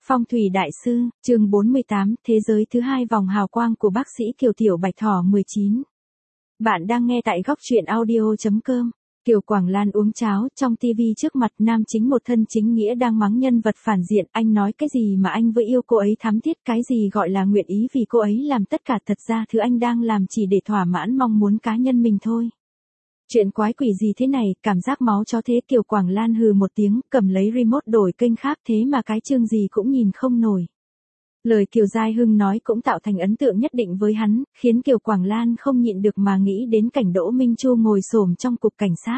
Phong thủy đại sư, chương 48, thế giới thứ hai vòng hào quang của bác sĩ Kiều Tiểu Bạch Thỏ 19. Bạn đang nghe tại góc truyện audio.com. Kiều Quảng Lan uống cháo, trong tivi trước mặt nam chính một thân chính nghĩa đang mắng nhân vật phản diện. Anh nói cái gì mà anh vừa yêu cô ấy thắm thiết, cái gì gọi là nguyện ý vì cô ấy làm tất cả, thật ra thứ anh đang làm chỉ để thỏa mãn mong muốn cá nhân mình thôi. Chuyện quái quỷ gì thế này, cảm giác máu chó thế. Kiều Quảng Lan hừ một tiếng, cầm lấy remote đổi kênh khác, thế mà cái chương gì cũng nhìn không nổi. Lời Kiều Giai Hưng nói cũng tạo thành ấn tượng nhất định với hắn, khiến Kiều Quảng Lan không nhịn được mà nghĩ đến cảnh Đỗ Minh Chu ngồi xổm trong cục cảnh sát.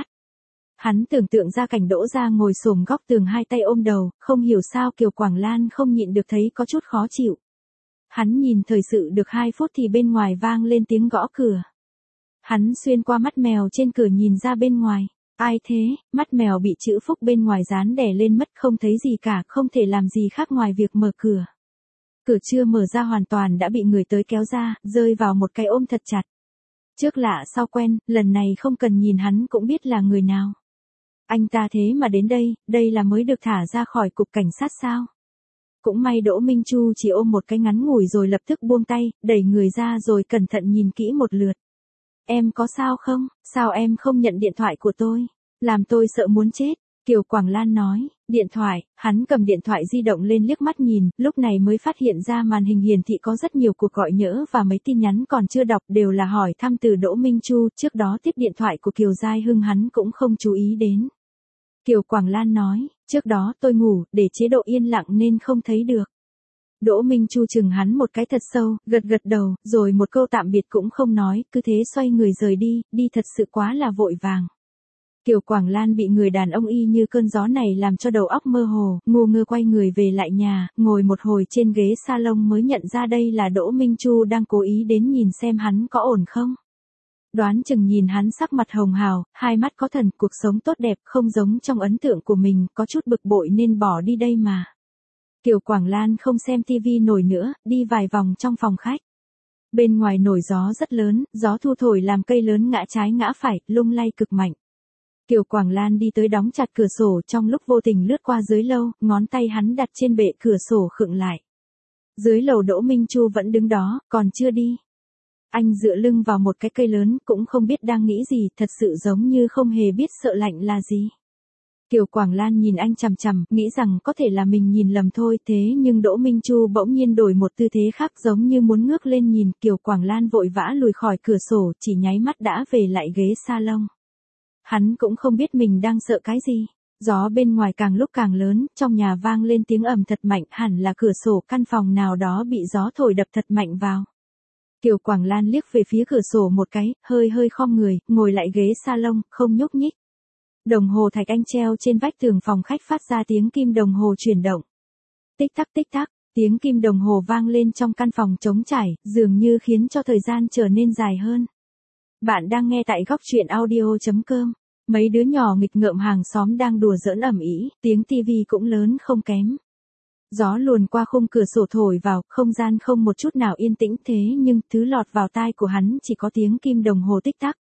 Hắn tưởng tượng ra cảnh Đỗ ra ngồi xổm góc tường hai tay ôm đầu, không hiểu sao Kiều Quảng Lan không nhịn được thấy có chút khó chịu. Hắn nhìn thời sự được 2 phút thì bên ngoài vang lên tiếng gõ cửa. Hắn xuyên qua mắt mèo trên cửa nhìn ra bên ngoài. Ai thế? Mắt mèo bị chữ Phúc bên ngoài dán đè lên mất, không thấy gì cả, không thể làm gì khác ngoài việc mở cửa. Cửa chưa mở ra hoàn toàn đã bị người tới kéo ra, rơi vào một cái ôm thật chặt. Trước lạ sau quen, lần này không cần nhìn hắn cũng biết là người nào. Anh ta thế mà đến đây là mới được thả ra khỏi cục cảnh sát sao? Cũng may Đỗ Minh Chu chỉ ôm một cái ngắn ngủi rồi lập tức buông tay, đẩy người ra rồi cẩn thận nhìn kỹ một lượt. Em có sao không? Sao em không nhận điện thoại của tôi? Làm tôi sợ muốn chết. Kiều Quảng Lan nói, điện thoại, hắn cầm điện thoại di động lên liếc mắt nhìn, lúc này mới phát hiện ra màn hình hiển thị có rất nhiều cuộc gọi nhỡ và mấy tin nhắn còn chưa đọc đều là hỏi thăm từ Đỗ Minh Chu, trước đó tiếp điện thoại của Kiều Giai Hưng hắn cũng không chú ý đến. Kiều Quảng Lan nói, trước đó tôi ngủ, để chế độ yên lặng nên không thấy được. Đỗ Minh Chu chừng hắn một cái thật sâu, gật đầu, rồi một câu tạm biệt cũng không nói, cứ thế xoay người rời đi thật sự quá là vội vàng. Kiều Quảng Lan bị người đàn ông y như cơn gió này làm cho đầu óc mơ hồ, ngu ngơ quay người về lại nhà, ngồi một hồi trên ghế salon mới nhận ra đây là Đỗ Minh Chu đang cố ý đến nhìn xem hắn có ổn không. Đoán chừng nhìn hắn sắc mặt hồng hào, hai mắt có thần, cuộc sống tốt đẹp không giống trong ấn tượng của mình, có chút bực bội nên bỏ đi đây mà. Kiều Quảng Lan không xem tivi nổi nữa, đi vài vòng trong phòng khách. Bên ngoài nổi gió rất lớn, gió thu thổi làm cây lớn ngã trái ngã phải, lung lay cực mạnh. Kiều Quảng Lan đi tới đóng chặt cửa sổ, trong lúc vô tình lướt qua dưới lầu, ngón tay hắn đặt trên bệ cửa sổ khựng lại. Dưới lầu Đỗ Minh Chu vẫn đứng đó, còn chưa đi. Anh dựa lưng vào một cái cây lớn, cũng không biết đang nghĩ gì, thật sự giống như không hề biết sợ lạnh là gì. Kiều Quảng Lan nhìn anh chằm chằm, nghĩ rằng có thể là mình nhìn lầm thôi, thế nhưng Đỗ Minh Chu bỗng nhiên đổi một tư thế khác giống như muốn ngước lên nhìn. Kiều Quảng Lan vội vã lùi khỏi cửa sổ, chỉ nháy mắt đã về lại ghế salon. Hắn cũng không biết mình đang sợ cái gì. Gió bên ngoài càng lúc càng lớn, trong nhà vang lên tiếng ầm thật mạnh, hẳn là cửa sổ căn phòng nào đó bị gió thổi đập thật mạnh vào. Kiều Quảng Lan liếc về phía cửa sổ một cái, hơi khom người, ngồi lại ghế salon, không nhúc nhích. Đồng hồ thạch anh treo trên vách tường phòng khách phát ra tiếng kim đồng hồ chuyển động. Tích tắc, tiếng kim đồng hồ vang lên trong căn phòng trống trải, dường như khiến cho thời gian trở nên dài hơn. Bạn đang nghe tại góc truyện audio.com. Mấy đứa nhỏ nghịch ngợm hàng xóm đang đùa giỡn ầm ĩ, tiếng tivi cũng lớn không kém. Gió luồn qua khung cửa sổ thổi vào, không gian không một chút nào yên tĩnh, thế nhưng thứ lọt vào tai của hắn chỉ có tiếng kim đồng hồ tích tắc.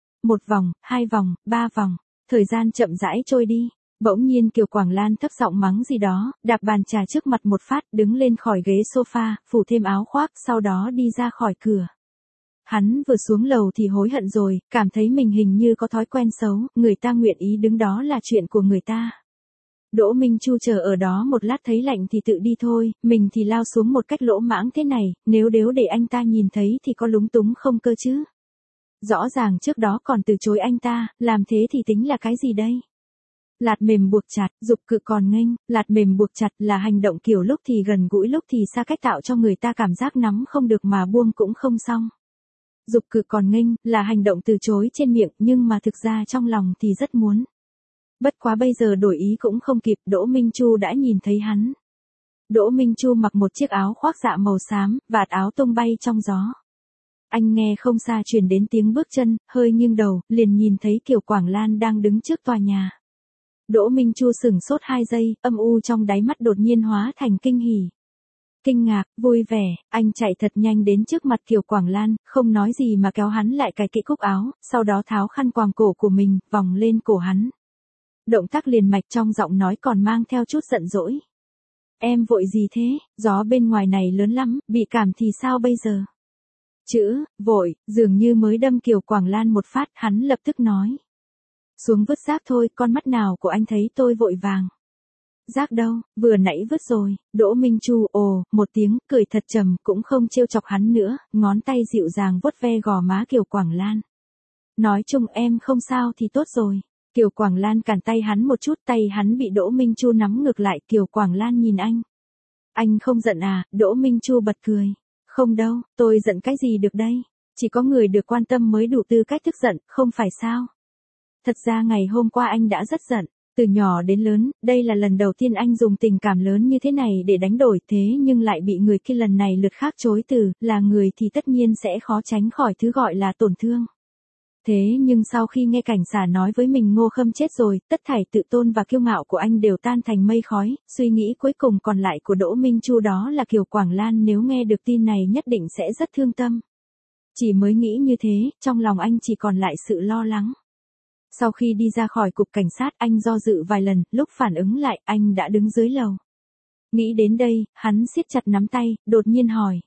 1 vòng, 2 vòng, 3 vòng, thời gian chậm rãi trôi đi. Bỗng nhiên Kiều Quảng Lan thấp giọng mắng gì đó, đạp bàn trà trước mặt một phát, đứng lên khỏi ghế sofa, phủ thêm áo khoác, sau đó đi ra khỏi cửa. Hắn vừa xuống lầu thì hối hận rồi, cảm thấy mình hình như có thói quen xấu, người ta nguyện ý đứng đó là chuyện của người ta. Đỗ Minh Chu chờ ở đó một lát thấy lạnh thì tự đi thôi, mình thì lao xuống một cách lỗ mãng thế này, nếu để anh ta nhìn thấy thì có lúng túng không cơ chứ? Rõ ràng trước đó còn từ chối anh ta, làm thế thì tính là cái gì đây? Lạt mềm buộc chặt, dục cự còn nghênh, lạt mềm buộc chặt là hành động kiểu lúc thì gần gũi lúc thì xa cách, tạo cho người ta cảm giác nắm không được mà buông cũng không xong. Dục cự còn nghênh là hành động từ chối trên miệng nhưng mà thực ra trong lòng thì rất muốn. Bất quá bây giờ đổi ý cũng không kịp, Đỗ Minh Chu đã nhìn thấy hắn. Đỗ Minh Chu mặc một chiếc áo khoác dạ màu xám, vạt áo tung bay trong gió. Anh nghe không xa truyền đến tiếng bước chân, hơi nghiêng đầu, liền nhìn thấy Kiều Quảng Lan đang đứng trước tòa nhà. Đỗ Minh Chu sửng sốt 2 giây, âm u trong đáy mắt đột nhiên hóa thành kinh hỉ. Kinh ngạc, vui vẻ, anh chạy thật nhanh đến trước mặt Kiều Quảng Lan, không nói gì mà kéo hắn lại cài kỹ cúc áo, sau đó tháo khăn quàng cổ của mình, vòng lên cổ hắn. Động tác liền mạch, trong giọng nói còn mang theo chút giận dỗi. Em vội gì thế, gió bên ngoài này lớn lắm, bị cảm thì sao bây giờ? Chữ, vội, dường như mới đâm Kiều Quảng Lan một phát, hắn lập tức nói. Xuống vứt rác thôi, con mắt nào của anh thấy tôi vội vàng. Rác đâu, vừa nãy vứt rồi. Đỗ Minh Chu ồ, một tiếng, cười thật trầm, cũng không trêu chọc hắn nữa, ngón tay dịu dàng vuốt ve gò má Kiều Quảng Lan. Nói chung em không sao thì tốt rồi. Kiều Quảng Lan cản tay hắn một chút, tay hắn bị Đỗ Minh Chu nắm ngược lại. Kiều Quảng Lan nhìn anh. Anh không giận à? Đỗ Minh Chu bật cười. Không đâu, tôi giận cái gì được đây? Chỉ có người được quan tâm mới đủ tư cách tức giận, không phải sao? Thật ra ngày hôm qua anh đã rất giận. Từ nhỏ đến lớn, đây là lần đầu tiên anh dùng tình cảm lớn như thế này để đánh đổi, thế nhưng lại bị người kia lần này lượt khác chối từ, là người thì tất nhiên sẽ khó tránh khỏi thứ gọi là tổn thương. Thế nhưng sau khi nghe cảnh xả nói với mình Ngô Khâm chết rồi, tất thảy tự tôn và kiêu ngạo của anh đều tan thành mây khói, suy nghĩ cuối cùng còn lại của Đỗ Minh Chu đó là Kiều Quảng Lan nếu nghe được tin này nhất định sẽ rất thương tâm. Chỉ mới nghĩ như thế, trong lòng anh chỉ còn lại sự lo lắng. Sau khi đi ra khỏi cục cảnh sát anh do dự vài lần, lúc phản ứng lại anh đã đứng dưới lầu. Nghĩ đến đây, hắn siết chặt nắm tay, đột nhiên hỏi.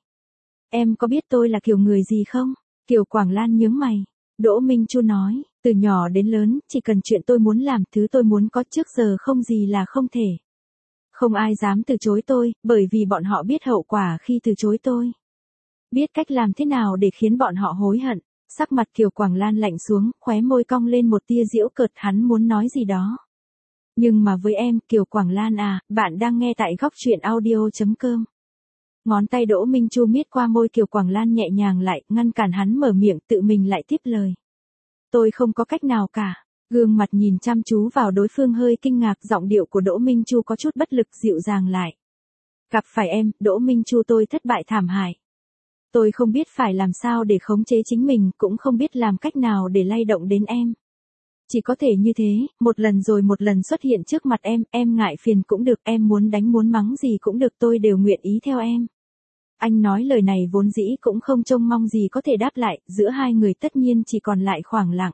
Em có biết tôi là kiểu người gì không? Kiều Quảng Lan nhướng mày. Đỗ Minh Chu nói, từ nhỏ đến lớn, chỉ cần chuyện tôi muốn làm, thứ tôi muốn có trước giờ không gì là không thể. Không ai dám từ chối tôi, bởi vì bọn họ biết hậu quả khi từ chối tôi. Biết cách làm thế nào để khiến bọn họ hối hận. Sắc mặt Kiều Quảng Lan lạnh xuống, khóe môi cong lên một tia giễu cợt, hắn muốn nói gì đó. Nhưng mà với em, Kiều Quảng Lan à, bạn đang nghe tại góc truyện audio.com. Ngón tay Đỗ Minh Chu miết qua môi Kiều Quảng Lan nhẹ nhàng lại, ngăn cản hắn mở miệng, tự mình lại tiếp lời. Tôi không có cách nào cả. Gương mặt nhìn chăm chú vào đối phương hơi kinh ngạc, giọng điệu của Đỗ Minh Chu có chút bất lực, dịu dàng lại. Gặp phải em, Đỗ Minh Chu, tôi thất bại thảm hại. Tôi không biết phải làm sao để khống chế chính mình, cũng không biết làm cách nào để lay động đến em. Chỉ có thể như thế, một lần rồi một lần xuất hiện trước mặt em ngại phiền cũng được, em muốn đánh muốn mắng gì cũng được, tôi đều nguyện ý theo em. Anh nói lời này vốn dĩ cũng không trông mong gì có thể đáp lại, giữa hai người tất nhiên chỉ còn lại khoảng lặng.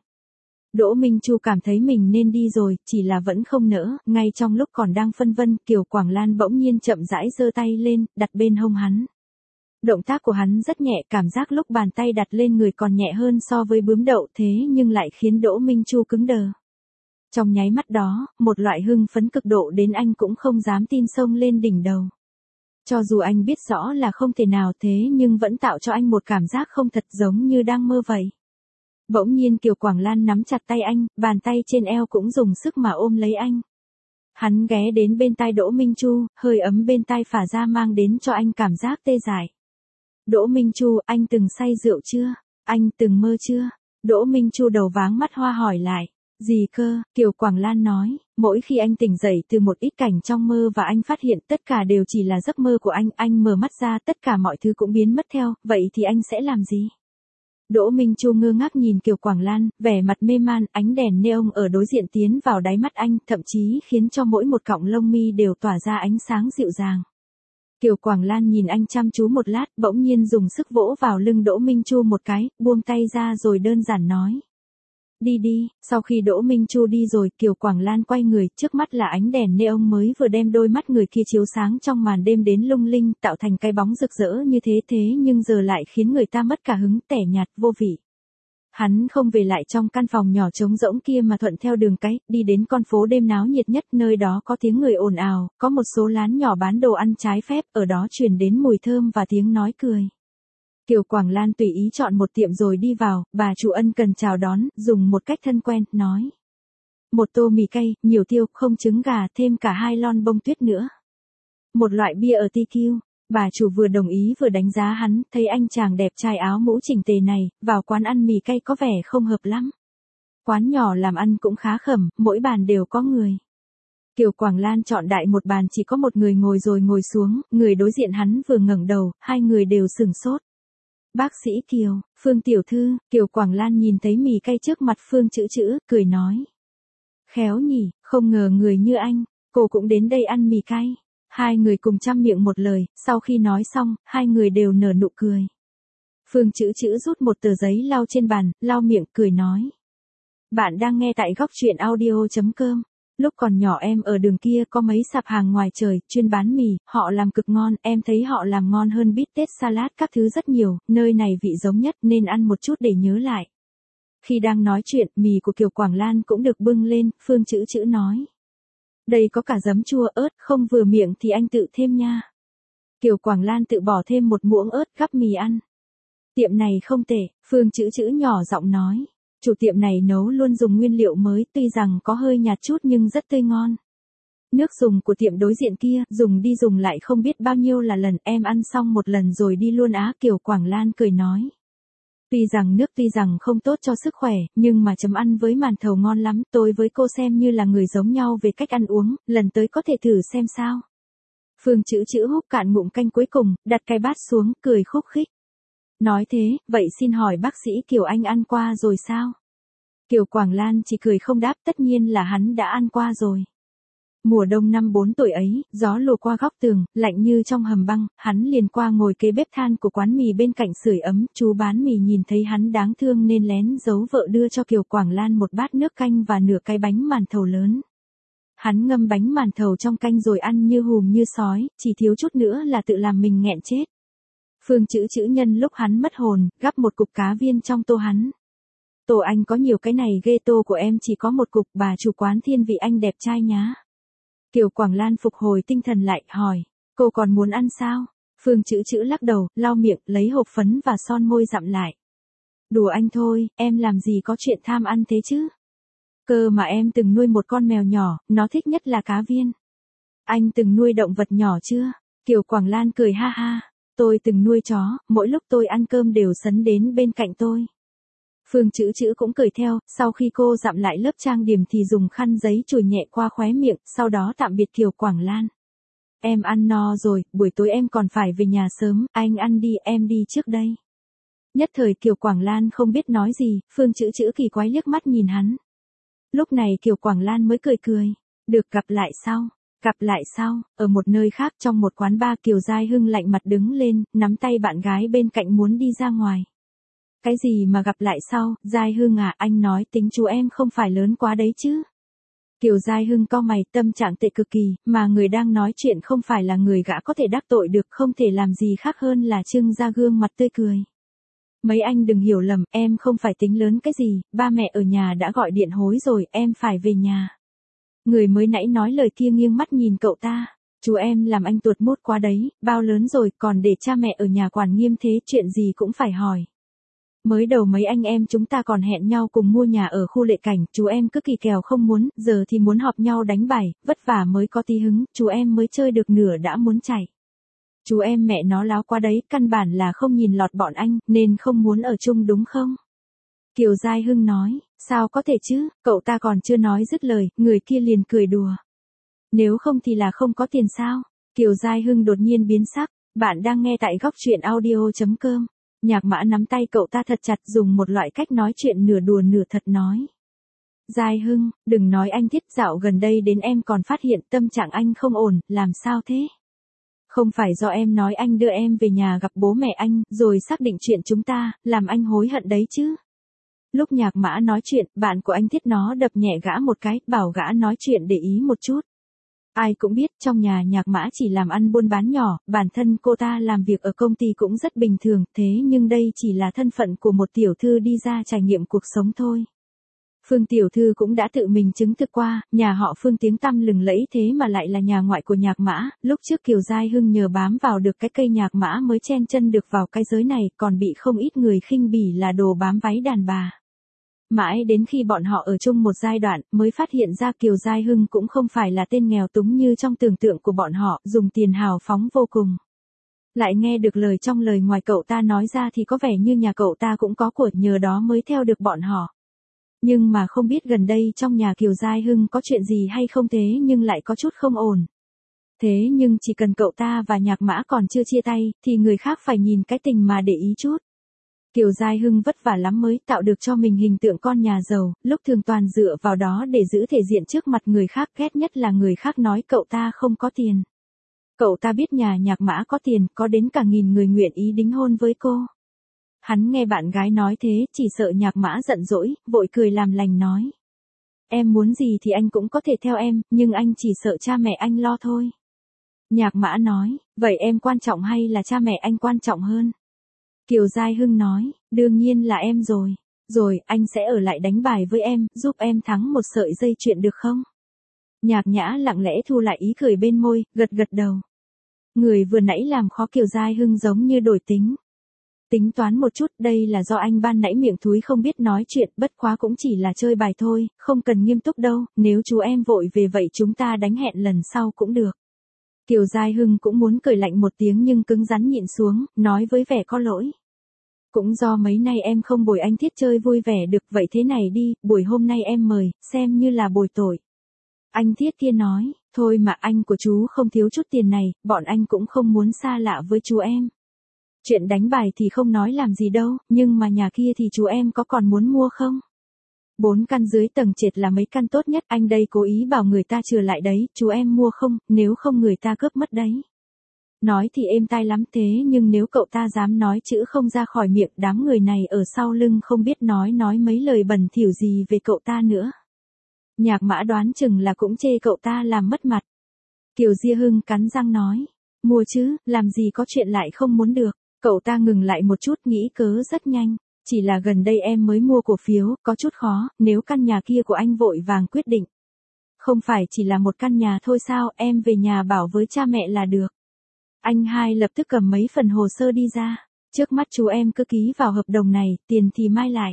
Đỗ Minh Chu cảm thấy mình nên đi rồi, chỉ là vẫn không nỡ, ngay trong lúc còn đang phân vân, Kiều Quảng Lan bỗng nhiên chậm rãi giơ tay lên, đặt bên hông hắn. Động tác của hắn rất nhẹ, cảm giác lúc bàn tay đặt lên người còn nhẹ hơn so với bướm đậu, thế nhưng lại khiến Đỗ Minh Chu cứng đờ. Trong nháy mắt đó, một loại hưng phấn cực độ đến anh cũng không dám tin xông lên đỉnh đầu. Cho dù anh biết rõ là không thể nào, thế nhưng vẫn tạo cho anh một cảm giác không thật, giống như đang mơ vậy. Bỗng nhiên Kiều Quảng Lan nắm chặt tay anh, bàn tay trên eo cũng dùng sức mà ôm lấy anh. Hắn ghé đến bên tai Đỗ Minh Chu, hơi ấm bên tai phả ra mang đến cho anh cảm giác tê dại. Đỗ Minh Chu, anh từng say rượu chưa? Anh từng mơ chưa? Đỗ Minh Chu đầu váng mắt hoa hỏi lại. Gì cơ? Kiều Quảng Lan nói, mỗi khi anh tỉnh dậy từ một ít cảnh trong mơ và anh phát hiện tất cả đều chỉ là giấc mơ của anh mở mắt ra tất cả mọi thứ cũng biến mất theo, vậy thì anh sẽ làm gì? Đỗ Minh Chu ngơ ngác nhìn Kiều Quảng Lan, vẻ mặt mê man, ánh đèn neon ở đối diện tiến vào đáy mắt anh, thậm chí khiến cho mỗi một cọng lông mi đều tỏa ra ánh sáng dịu dàng. Kiều Quảng Lan nhìn anh chăm chú một lát, bỗng nhiên dùng sức vỗ vào lưng Đỗ Minh Chu một cái, buông tay ra rồi đơn giản nói. Đi đi, sau khi Đỗ Minh Chu đi rồi, Kiều Quảng Lan quay người, trước mắt là ánh đèn neon mới vừa đem đôi mắt người kia chiếu sáng trong màn đêm đến lung linh, tạo thành cái bóng rực rỡ như thế nhưng giờ lại khiến người ta mất cả hứng, tẻ nhạt, vô vị. Hắn không về lại trong căn phòng nhỏ trống rỗng kia mà thuận theo đường cái, đi đến con phố đêm náo nhiệt nhất, nơi đó có tiếng người ồn ào, có một số lán nhỏ bán đồ ăn trái phép, ở đó truyền đến mùi thơm và tiếng nói cười. Kiều Quảng Lan tùy ý chọn một tiệm rồi đi vào, bà chủ ân cần chào đón, dùng một cách thân quen, nói. Một tô mì cay, nhiều tiêu, không trứng gà, thêm cả 2 lon bông tuyết nữa. Một loại bia ở TQ. Bà chủ vừa đồng ý vừa đánh giá hắn, thấy anh chàng đẹp trai áo mũ chỉnh tề này, vào quán ăn mì cay có vẻ không hợp lắm. Quán nhỏ làm ăn cũng khá khẩm, mỗi bàn đều có người. Kiều Quảng Lan chọn đại một bàn chỉ có một người ngồi rồi ngồi xuống, người đối diện hắn vừa ngẩng đầu, hai người đều sửng sốt. Bác sĩ Kiều, Phương tiểu thư, Kiều Quảng Lan nhìn thấy mì cay trước mặt Phương Chữ Chữ, cười nói. Khéo nhỉ, không ngờ người như anh, cô cũng đến đây ăn mì cay. Hai người cùng chăm miệng một lời, sau khi nói xong, hai người đều nở nụ cười. Phương Chữ Chữ rút một tờ giấy lau trên bàn, lau miệng, cười nói. Bạn đang nghe tại góc truyện audio.com. Lúc còn nhỏ em ở đường kia có mấy sạp hàng ngoài trời, chuyên bán mì, họ làm cực ngon, em thấy họ làm ngon hơn bít tết salad các thứ rất nhiều, nơi này vị giống nhất nên ăn một chút để nhớ lại. Khi đang nói chuyện, mì của Kiều Quảng Lan cũng được bưng lên, Phương Chữ Chữ nói. Đây có cả giấm chua ớt, không vừa miệng thì anh tự thêm nha. Kiều Quảng Lan tự bỏ thêm một muỗng ớt gắp mì ăn. Tiệm này không tệ, Phương Chữ Chữ nhỏ giọng nói. Chủ tiệm này nấu luôn dùng nguyên liệu mới, tuy rằng có hơi nhạt chút nhưng rất tươi ngon. Nước dùng của tiệm đối diện kia, dùng đi dùng lại không biết bao nhiêu là lần, em ăn xong một lần rồi đi luôn á. Kiều Quảng Lan cười nói. Tuy rằng không tốt cho sức khỏe, nhưng mà chấm ăn với màn thầu ngon lắm, tôi với cô xem như là người giống nhau về cách ăn uống, lần tới có thể thử xem sao. Phương Chữ Chữ húp cạn ngụm canh cuối cùng, đặt cái bát xuống, cười khúc khích. Nói thế, vậy xin hỏi bác sĩ Kiều anh ăn qua rồi sao? Kiều Quảng Lan chỉ cười không đáp, tất nhiên là hắn đã ăn qua rồi. Mùa đông năm 4 tuổi ấy, gió lùa qua góc tường, lạnh như trong hầm băng, hắn liền qua ngồi kế bếp than của quán mì bên cạnh sưởi ấm, chú bán mì nhìn thấy hắn đáng thương nên lén giấu vợ đưa cho Kiều Quảng Lan một bát nước canh và nửa cái bánh màn thầu lớn. Hắn ngâm bánh màn thầu trong canh rồi ăn như hùm như sói, chỉ thiếu chút nữa là tự làm mình nghẹn chết. Phương Chữ Chữ nhân lúc hắn mất hồn, gắp một cục cá viên trong tô hắn. Tổ anh có nhiều cái này ghê, tô của em chỉ có một cục, bà chủ quán thiên vị anh đẹp trai nhá. Kiều Quảng Lan phục hồi tinh thần lại, hỏi, cô còn muốn ăn sao? Phương Chữ Chữ lắc đầu, lau miệng, lấy hộp phấn và son môi dặm lại. Đùa anh thôi, em làm gì có chuyện tham ăn thế chứ? Cơ mà em từng nuôi một con mèo nhỏ, nó thích nhất là cá viên. Anh từng nuôi động vật nhỏ chưa? Kiều Quảng Lan cười ha ha. Tôi từng nuôi chó, mỗi lúc tôi ăn cơm đều sấn đến bên cạnh tôi. Phương Chữ Chữ cũng cười theo, sau khi cô dặm lại lớp trang điểm thì dùng khăn giấy chùi nhẹ qua khóe miệng, sau đó tạm biệt Kiều Quảng Lan. Em ăn no rồi, buổi tối em còn phải về nhà sớm, anh ăn đi, em đi trước đây. Nhất thời Kiều Quảng Lan không biết nói gì, Phương Chữ Chữ kỳ quái liếc mắt nhìn hắn. Lúc này Kiều Quảng Lan mới cười cười, được gặp lại sau. Gặp lại sau, ở một nơi khác trong một quán bar, Kiều Giai Hưng lạnh mặt đứng lên, nắm tay bạn gái bên cạnh muốn đi ra ngoài. Cái gì mà gặp lại sau, Giai Hưng à, anh nói tính chú em không phải lớn quá đấy chứ. Kiều Giai Hưng cau mày, tâm trạng tệ cực kỳ, mà người đang nói chuyện không phải là người gã có thể đắc tội được, không thể làm gì khác hơn là trưng ra gương mặt tươi cười. Mấy anh đừng hiểu lầm, em không phải tính lớn cái gì, ba mẹ ở nhà đã gọi điện hối rồi, em phải về nhà. Người mới nãy nói lời kia nghiêng mắt nhìn cậu ta. Chú em làm anh tuột mốt quá đấy, bao lớn rồi còn để cha mẹ ở nhà quản nghiêm thế, chuyện gì cũng phải hỏi. Mới đầu mấy anh em chúng ta còn hẹn nhau cùng mua nhà ở khu Lệ Cảnh, chú em cứ kỳ kèo không muốn, giờ thì muốn họp nhau đánh bài, vất vả mới có tí hứng, chú em mới chơi được nửa đã muốn chạy. Chú em mẹ nó láo quá đấy, căn bản là không nhìn lọt bọn anh, nên không muốn ở chung đúng không? Kiều Giai Hưng nói, sao có thể chứ, cậu ta còn chưa nói dứt lời, người kia liền cười đùa. Nếu không thì là không có tiền sao? Kiều Giai Hưng đột nhiên biến sắc, bạn đang nghe tại góc truyện audio.com. Nhạc Mã nắm tay cậu ta thật chặt, dùng một loại cách nói chuyện nửa đùa nửa thật nói. Giai Hưng, đừng nói anh Thiết, dạo gần đây đến em còn phát hiện tâm trạng anh không ổn, làm sao thế? Không phải do em nói anh đưa em về nhà gặp bố mẹ anh, rồi xác định chuyện chúng ta, làm anh hối hận đấy chứ? Lúc Nhạc Mã nói chuyện, bạn của anh Thiết nó đập nhẹ gã một cái, bảo gã nói chuyện để ý một chút. Ai cũng biết trong nhà Nhạc Mã chỉ làm ăn buôn bán nhỏ, bản thân cô ta làm việc ở công ty cũng rất bình thường, thế nhưng đây chỉ là thân phận của một tiểu thư đi ra trải nghiệm cuộc sống thôi. Phương tiểu thư cũng đã tự mình chứng thực qua, nhà họ Phương tiếng tăm lừng lẫy thế mà lại là nhà ngoại của Nhạc Mã, lúc trước Kiều Giai Hưng nhờ bám vào được cái cây Nhạc Mã mới chen chân được vào cái giới này, còn bị không ít người khinh bỉ là đồ bám váy đàn bà. Mãi đến khi bọn họ ở chung một giai đoạn, mới phát hiện ra Kiều Giai Hưng cũng không phải là tên nghèo túng như trong tưởng tượng của bọn họ, dùng tiền hào phóng vô cùng. Lại nghe được lời trong lời ngoài cậu ta nói ra thì có vẻ như nhà cậu ta cũng có của, nhờ đó mới theo được bọn họ. Nhưng mà không biết gần đây trong nhà Kiều Giai Hưng có chuyện gì hay không, thế nhưng lại có chút không ổn. Thế nhưng chỉ cần cậu ta và Nhạc Mã còn chưa chia tay, thì người khác phải nhìn cái tình mà để ý chút. Kiều Giai Hưng vất vả lắm mới tạo được cho mình hình tượng con nhà giàu, lúc thường toàn dựa vào đó để giữ thể diện trước mặt người khác, ghét nhất là người khác nói cậu ta không có tiền. Cậu ta biết nhà Nhạc Mã có tiền, có đến cả 1000 người nguyện ý đính hôn với cô. Hắn nghe bạn gái nói thế, chỉ sợ Nhạc Mã giận dỗi, vội cười làm lành nói. Em muốn gì thì anh cũng có thể theo em, nhưng anh chỉ sợ cha mẹ anh lo thôi. Nhạc Mã nói, vậy em quan trọng hay là cha mẹ anh quan trọng hơn? Kiều Giai Hưng nói, đương nhiên là em rồi. Rồi, anh sẽ ở lại đánh bài với em, giúp em thắng một sợi dây chuyền được không? Nhạc Nhã lặng lẽ thu lại ý cười bên môi, gật gật đầu. Người vừa nãy làm khó Kiều Giai Hưng giống như đổi tính. Tính toán một chút, đây là do anh ban nãy miệng thúi không biết nói chuyện, bất quá cũng chỉ là chơi bài thôi, không cần nghiêm túc đâu, nếu chú em vội về vậy chúng ta đánh hẹn lần sau cũng được. Kiều Giai Hưng cũng muốn cười lạnh một tiếng nhưng cứng rắn nhịn xuống, nói với vẻ có lỗi. Cũng do mấy nay em không bồi anh Thiết chơi vui vẻ được, vậy thế này đi, buổi hôm nay em mời, xem như là bồi tội. Anh Thiết kia nói, thôi mà anh của chú không thiếu chút tiền này, bọn anh cũng không muốn xa lạ với chú em. Chuyện đánh bài thì không nói làm gì đâu, nhưng mà nhà kia thì chú em có còn muốn mua không? 4 căn dưới tầng trệt là mấy căn tốt nhất, anh đây cố ý bảo người ta chừa lại đấy, chú em mua không, nếu không người ta cướp mất đấy. Nói thì êm tai lắm thế nhưng nếu cậu ta dám nói chữ không ra khỏi miệng, đám người này ở sau lưng không biết nói mấy lời bẩn thỉu gì về cậu ta nữa. Nhạc Mã đoán chừng là cũng chê cậu ta làm mất mặt. Kiều Diê Hưng cắn răng nói, mua chứ, làm gì có chuyện lại không muốn được. Cậu ta ngừng lại một chút nghĩ cớ rất nhanh. Chỉ là gần đây em mới mua cổ phiếu, có chút khó, nếu căn nhà kia của anh vội vàng quyết định. Không phải chỉ là một căn nhà thôi sao, em về nhà bảo với cha mẹ là được. Anh hai lập tức cầm mấy phần hồ sơ đi ra. Trước mắt chú em cứ ký vào hợp đồng này, tiền thì mai lại.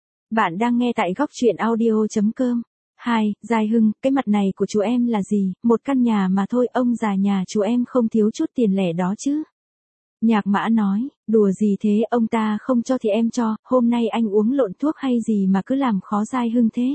Bạn đang nghe tại góc truyện audio.com. 2. Giai Hưng, cái mặt này của chú em là gì, một căn nhà mà thôi, ông già nhà chú em không thiếu chút tiền lẻ đó chứ. Nhạc Mã nói, đùa gì thế, ông ta không cho thì em cho, hôm nay anh uống lộn thuốc hay gì mà cứ làm khó Giai Hưng thế.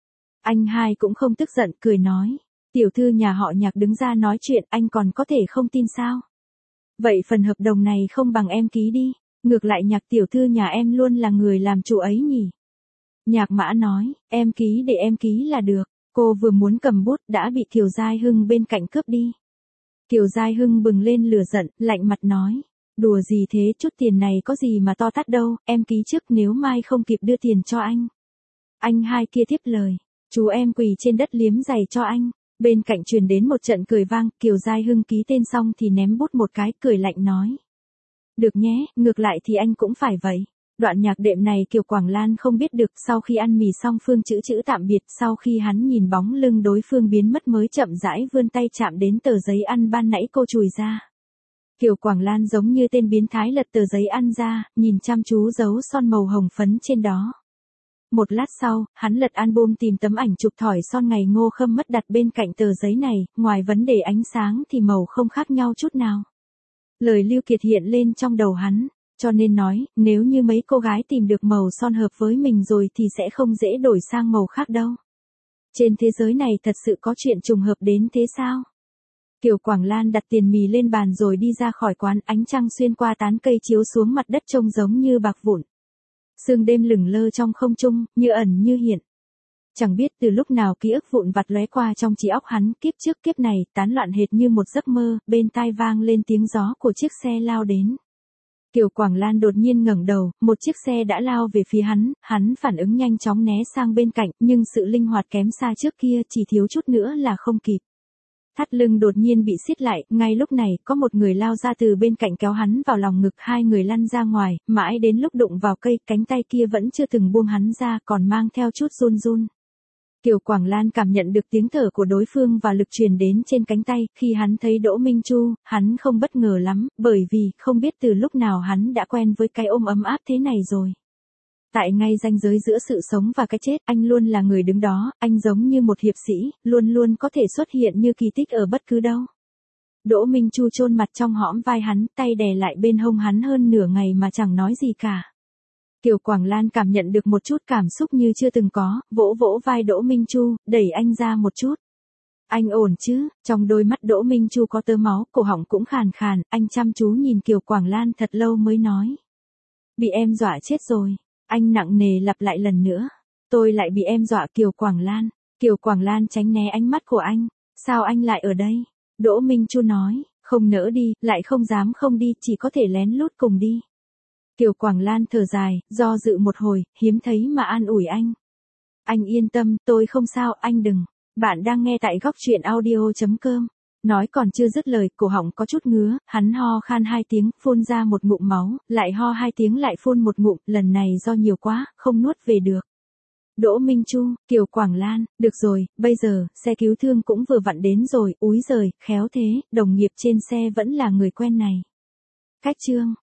Anh hai cũng không tức giận, cười nói, tiểu thư nhà họ Nhạc đứng ra nói chuyện, anh còn có thể không tin sao? Vậy phần hợp đồng này không bằng em ký đi, ngược lại Nhạc tiểu thư nhà em luôn là người làm chủ ấy nhỉ. Nhạc Mã nói, em ký để em ký là được, cô vừa muốn cầm bút đã bị Kiều Giai Hưng bên cạnh cướp đi. Kiều Giai Hưng bừng lên lửa giận, lạnh mặt nói, đùa gì thế, chút tiền này có gì mà to tát đâu, em ký trước nếu mai không kịp đưa tiền cho anh. Anh hai kia tiếp lời, chú em quỳ trên đất liếm giày cho anh. Bên cạnh truyền đến một trận cười vang, Kiều Giai Hưng ký tên xong thì ném bút một cái, cười lạnh nói. Được nhé, ngược lại thì anh cũng phải vậy. Đoạn nhạc đệm này Kiều Quảng Lan không biết được, sau khi ăn mì xong Phương chữ tạm biệt, sau khi hắn nhìn bóng lưng đối phương biến mất mới chậm rãi vươn tay chạm đến tờ giấy ăn ban nãy cô chùi ra. Kiều Quảng Lan giống như tên biến thái lật tờ giấy ăn ra, nhìn chăm chú dấu son màu hồng phấn trên đó. Một lát sau, hắn lật album tìm tấm ảnh chụp thỏi son ngày Ngô Khâm mất đặt bên cạnh tờ giấy này, ngoài vấn đề ánh sáng thì màu không khác nhau chút nào. Lời Lưu Kiệt hiện lên trong đầu hắn, cho nên nói, nếu như mấy cô gái tìm được màu son hợp với mình rồi thì sẽ không dễ đổi sang màu khác đâu. Trên thế giới này thật sự có chuyện trùng hợp đến thế sao? Kiều Quảng Lan đặt tiền mì lên bàn rồi đi ra khỏi quán, ánh trăng xuyên qua tán cây chiếu xuống mặt đất trông giống như bạc vụn. Sương đêm lửng lơ trong không trung, như ẩn như hiện. Chẳng biết từ lúc nào ký ức vụn vặt lóe qua trong trí óc hắn, kiếp trước kiếp này, tán loạn hệt như một giấc mơ, bên tai vang lên tiếng gió của chiếc xe lao đến. Kiều Quảng Lan đột nhiên ngẩng đầu, một chiếc xe đã lao về phía hắn phản ứng nhanh chóng né sang bên cạnh, nhưng sự linh hoạt kém xa trước kia, chỉ thiếu chút nữa là không kịp. Thắt lưng đột nhiên bị siết lại, ngay lúc này, có một người lao ra từ bên cạnh kéo hắn vào lòng ngực, hai người lăn ra ngoài, mãi đến lúc đụng vào cây, cánh tay kia vẫn chưa từng buông hắn ra, còn mang theo chút run run. Kiều Quảng Lan cảm nhận được tiếng thở của đối phương và lực truyền đến trên cánh tay, khi hắn thấy Đỗ Minh Chu, hắn không bất ngờ lắm, bởi vì, không biết từ lúc nào hắn đã quen với cái ôm ấm áp thế này rồi. Tại ngay ranh giới giữa sự sống và cái chết, anh luôn là người đứng đó, anh giống như một hiệp sĩ, luôn luôn có thể xuất hiện như kỳ tích ở bất cứ đâu. Đỗ Minh Chu chôn mặt trong hõm vai hắn, tay đè lại bên hông hắn hơn nửa ngày mà chẳng nói gì cả. Kiều Quảng Lan cảm nhận được một chút cảm xúc như chưa từng có, vỗ vỗ vai Đỗ Minh Chu, đẩy anh ra một chút. Anh ổn chứ? Trong đôi mắt Đỗ Minh Chu có tơ máu, cổ họng cũng khàn khàn, anh chăm chú nhìn Kiều Quảng Lan thật lâu mới nói. Bị em dọa chết rồi. Anh nặng nề lặp lại lần nữa. Tôi lại bị em dọa. Kiều Quảng Lan. Kiều Quảng Lan tránh né ánh mắt của anh. Sao anh lại ở đây? Đỗ Minh Chu nói, không nỡ đi, lại không dám không đi, chỉ có thể lén lút cùng đi. Kiều Quảng Lan thở dài, do dự một hồi, hiếm thấy mà an ủi anh. Anh yên tâm, tôi không sao, anh đừng. Bạn đang nghe tại góc chuyện audio.com. Nói còn chưa dứt lời, cổ họng có chút ngứa, hắn ho khan 2 tiếng, phun ra một ngụm máu, lại ho 2 tiếng lại phun một ngụm, lần này do nhiều quá, không nuốt về được. Đỗ Minh Chu, Kiều Quảng Lan, được rồi, bây giờ, xe cứu thương cũng vừa vặn đến rồi, úi giời, khéo thế, đồng nghiệp trên xe vẫn là người quen này. Cách chương.